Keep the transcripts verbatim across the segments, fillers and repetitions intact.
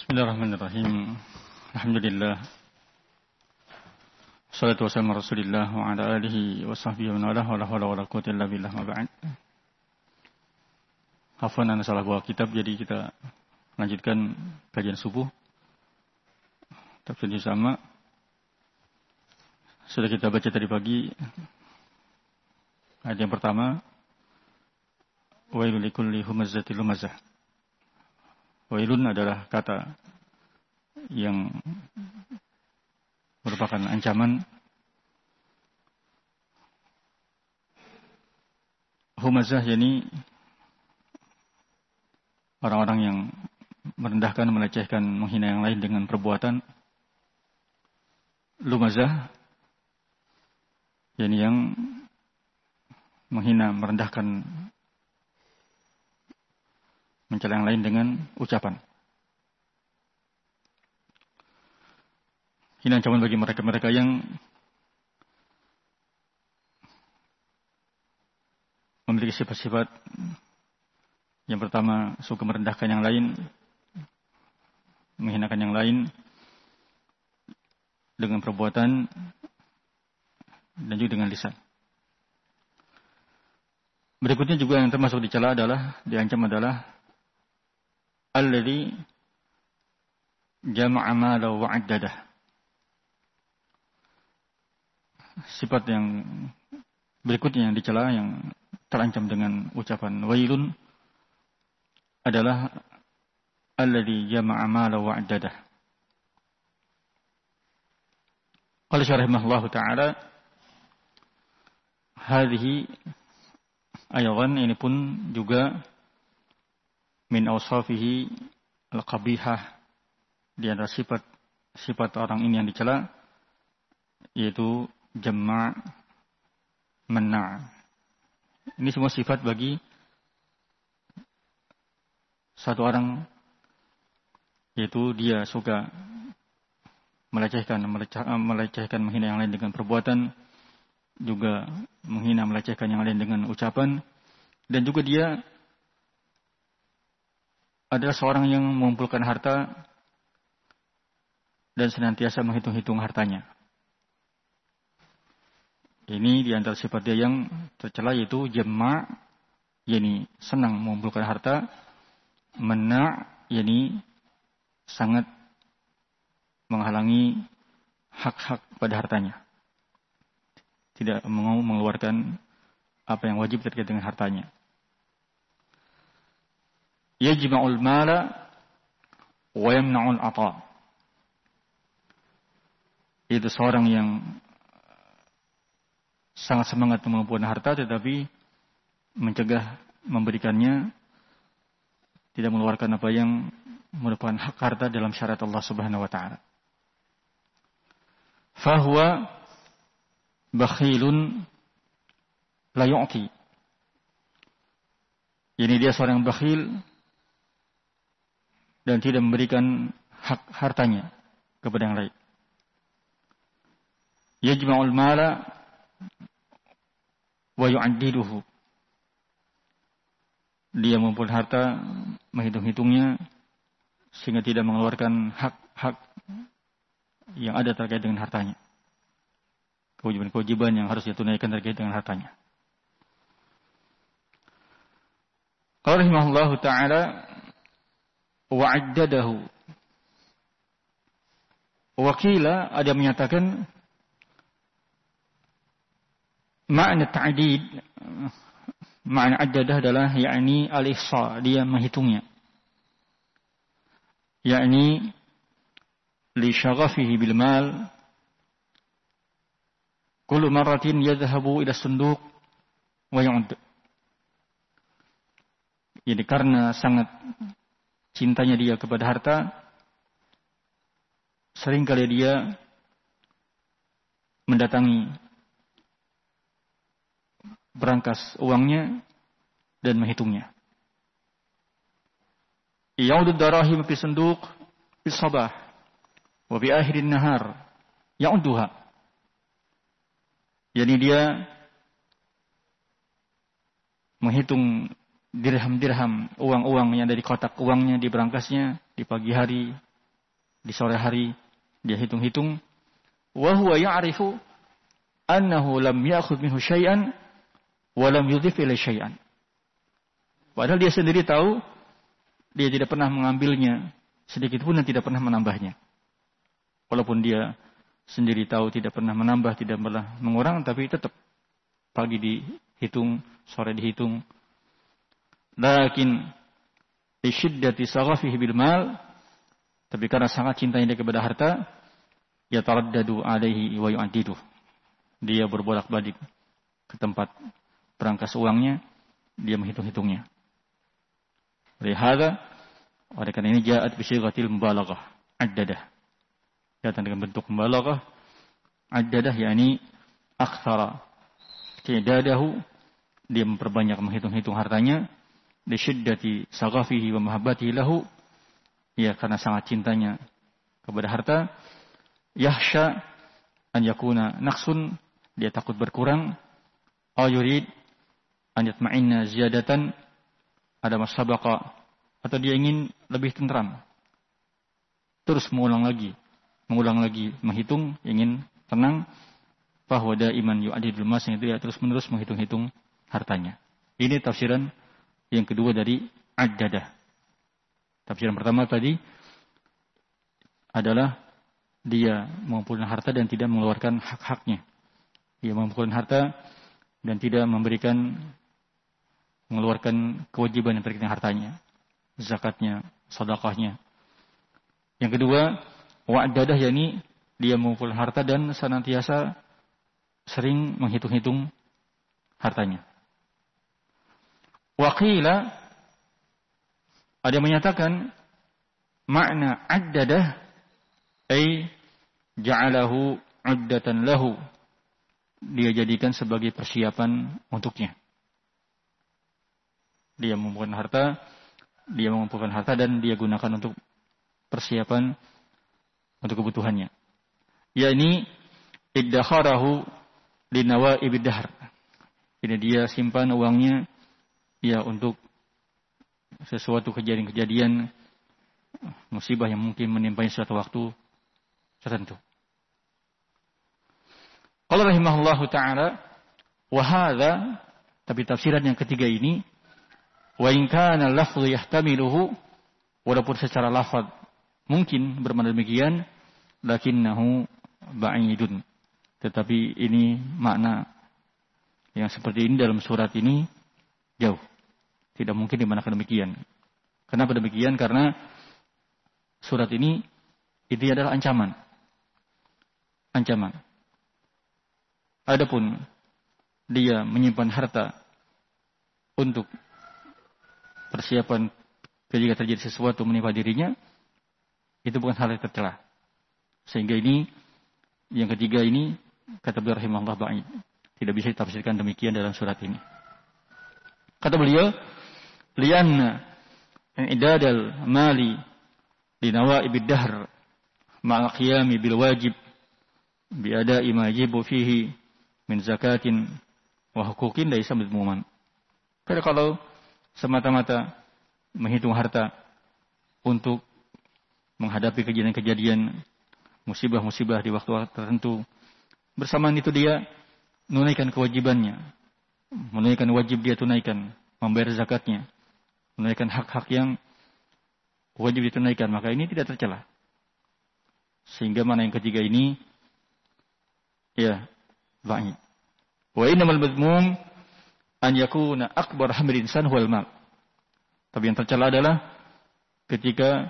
Bismillahirrahmanirrahim. Alhamdulillah. Wassalatu wassalamu ala Rasulillah wa ala alihi wa sahbihi wa man walah wa la haula wa la quwwata illa billah ma ba'd. Hafan ana salah bawa kitab, jadi kita lanjutkan kajian subuh. Tafsir sama. Sudah kita baca tadi pagi ayat yang pertama. Wailul likulli humazatil lumazah. Wailun adalah kata yang merupakan ancaman. Humazah yakni orang-orang yang merendahkan, melecehkan, menghina yang lain dengan perbuatan. Lumazah yakni yang menghina, merendahkan, mencela yang lain dengan ucapan. Ini ancaman bagi mereka-mereka yang memiliki sifat-sifat yang pertama, suka merendahkan yang lain, menghinakan yang lain dengan perbuatan dan juga dengan lisan. Berikutnya juga yang termasuk dicela adalah, diancam adalah alladzi jama'a mala wa 'addadah. Sifat yang berikutnya yang dicela, yang terancam dengan ucapan wailun adalah alladzi jama'a mala wa 'addadah. Qala syarih rahimahullahu ta'ala, hadhihi ayatan, ini pun juga min awsafihi al-qabihah, di antara sifat sifat orang ini yang dicela, yaitu jama' menna'. Ini semua sifat bagi satu orang, yaitu dia suka melecehkan, melecehkan, menghina yang lain dengan perbuatan, juga menghina, melecehkan yang lain dengan ucapan, dan juga dia adalah seorang yang mengumpulkan harta dan senantiasa menghitung-hitung hartanya. Ini di antara sifat dia yang tercela, yaitu jama', yakni senang mengumpulkan harta, mena', yakni sangat menghalangi hak-hak pada hartanya. Tidak mau mengeluarkan apa yang wajib terkait dengan hartanya. Yajma'ul mala wa yamna'ul ata'. Itu seorang yang sangat semangat mengumpulkan harta tetapi mencegah memberikannya, tidak mengeluarkan apa yang merupakan hak harta dalam syariat Allah Subhanahu wa taala. Fahuwa bakhilun la yu'ti. Ini dia seorang bakhil dan tidak memberikan hak hartanya kepada yang lain. Yajma'ul mala wa yu'addiduhu. Dia mengumpulkan harta, menghitung-hitungnya, sehingga tidak mengeluarkan hak-hak yang ada terkait dengan hartanya. Kewajiban-kewajiban yang harus ditunaikan terkait dengan hartanya. Qala rahimahullahu ta'ala wa'addadahu. Wakila ada menyatakan makna ta'did, makna addadah adalah yakni al-ihsa, dia menghitungnya. Yakni li syaghafihi bil mal, kullu marratin yadhhabu ila sunduq wa yu'ad. Jadi karena sangat cintanya dia kepada harta, seringkali dia mendatangi berangkas uangnya dan menghitungnya. Ya'udu darahim fi sunduq fi sabah wa bi akhirin nahar ya'uduha. Jadi dia menghitung dirham-dirham, uang-uang yang ada di kotak uangnya, di berangkasnya di pagi hari, di sore hari dia hitung-hitung, wa huwa ya'rifu annahu lam ya'khudh minhu syai'an wa lam yudhif ilai syai'an. Padahal dia sendiri tahu dia tidak pernah mengambilnya sedikit pun dan tidak pernah menambahnya. Walaupun dia sendiri tahu tidak pernah menambah, tidak pernah mengurang, tapi tetap pagi dihitung, sore dihitung. Lakin li syiddati saghafihi bil mal, tapi karena sangat cintanya dia kepada harta, ya taraddadu alaihi wa yu'addidu. Dia berbolak-balik ke tempat perangkas uangnya, dia menghitung-hitungnya. Lihada, oleh karena ini ja'at bi sighatil mubalaghah, addadah. Datang dengan bentuk mubalaghah, addadah yakni aktsara tidadahu, dia memperbanyak menghitung-hitung hartanya, li syiddati saghafihi wa mahabbatihi lahu, ya karena sangat cintanya kepada harta, yahsha an yakuna naqsun, dia takut berkurang, aw yurid an yatma'inna ziyadatan, ada masabaqa, atau dia ingin lebih tentram. Terus mengulang lagi, mengulang lagi, menghitung, ingin tenang, bahwa daiman yu'adidul mas, yang dia terus-menerus menghitung-hitung hartanya. Ini tafsiran yang kedua dari addadah. Tafsiran pertama tadi adalah dia mengumpulkan harta dan tidak mengeluarkan hak-haknya. Dia mengumpulkan harta dan tidak memberikan, mengeluarkan kewajiban yang terkait dengan hartanya, zakatnya, sedekahnya. Yang kedua, wa'dadah, yakni dia mengumpulkan harta dan senantiasa sering menghitung-hitung hartanya. Waqila, ada yang menyatakan makna addadah ay ja'alahu 'uddatan lahu, dia jadikan sebagai persiapan untuknya. Dia mengumpulkan harta, dia mengumpulkan harta dan dia gunakan untuk persiapan untuk kebutuhannya. Yakni iddakharahu linawaibid dahr. Ini dia simpan uangnya ya untuk sesuatu kejadian-kejadian musibah yang mungkin menimpa suatu waktu tertentu. Qala rahimahullahu taala, wa hadza, tapi tafsiran yang ketiga ini, wa in kana lafdhu yahtamiluhu, walaupun secara lafaz mungkin bermakna demikian, lakinnahu ba'idun, tetapi ini makna yang seperti ini dalam surat ini jauh, tidak mungkin dimanakan demikian. Kenapa demikian? Karena surat ini itu adalah ancaman, ancaman. Adapun dia menyimpan harta untuk persiapan jika terjadi sesuatu menimpa dirinya, itu bukan hal yang tercela. Sehingga ini yang ketiga ini, kata beliau rahimahullah, ba'id, tidak bisa ditafsirkan demikian dalam surat ini. Kata beliau, lianna i'dadal mali li nawaibid dahr ma'a qiyami bil wajib bi ada'i ma yajibu fihi min zakatin wa huquqin laisa madmuman. Karena kalau semata-mata menghitung harta untuk menghadapi kejadian-kejadian musibah-musibah di waktu tertentu, bersamaan itu dia menunaikan kewajibannya, menunaikan wajib dia tunaikan, membayar zakatnya, menunaikan hak-hak yang wajib ditunaikan, maka ini tidak tercela. Sehingga mana yang ketiga ini ya ba'id. Wa innamal madmum an yakuna akbar hamil insan huwal mal. Tapi yang tercela adalah ketika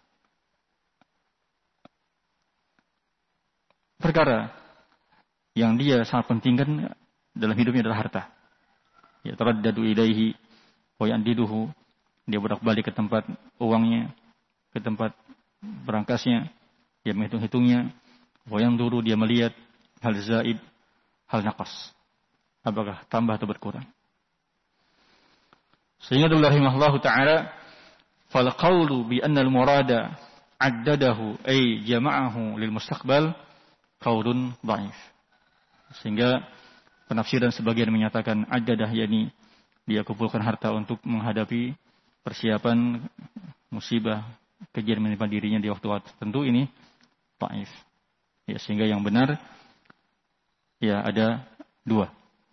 perkara yang dia sangat pentingkan dalam hidupnya adalah harta. Ya taraddadu ilaihi wa yandiduhu, dia bolak-balik ke tempat uangnya, ke tempat berangkasnya, dia menghitung-hitungnya, wa yanzuru, dia melihat hal zaid, hal naqas, apakah tambah atau berkurang. Sehingga Allah rahimahullahu ta'ala, fal qawlu bi anna al-murada addadahu ay jama'ahu lil mustaqbal qaulun dhaif. Sehingga penafsiran sebagian menyatakan addadah, yakni dia kumpulkan harta untuk menghadapi persiapan musibah kejadian menimpa dirinya di waktu-waktu tertentu ini dhaif. Ya, sehingga yang benar ya ada dua.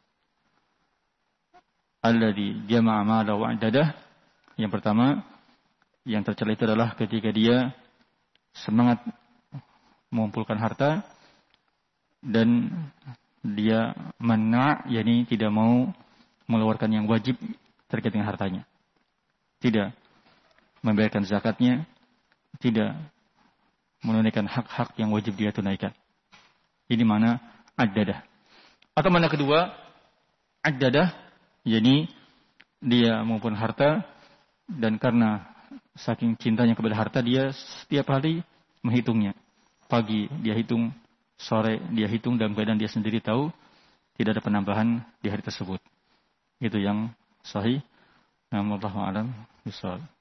Alladzi jama'a mala wa adadah. Yang pertama, yang tercela itu adalah ketika dia semangat mengumpulkan harta dan dia mana, yakni tidak mau mengeluarkan yang wajib terkait dengan hartanya. Tidak membayarkan zakatnya, tidak menunaikan hak-hak yang wajib dia tunaikan. Ini mana adadah. Atau mana kedua, adadah, yakni dia mengumpulkan harta dan karena saking cintanya kepada harta dia setiap hari menghitungnya. Pagi dia hitung, sore dia hitung, dalam keadaan dia sendiri tahu tidak ada penambahan di hari tersebut. Itu yang sahih. Wallahu a'lam bishawab.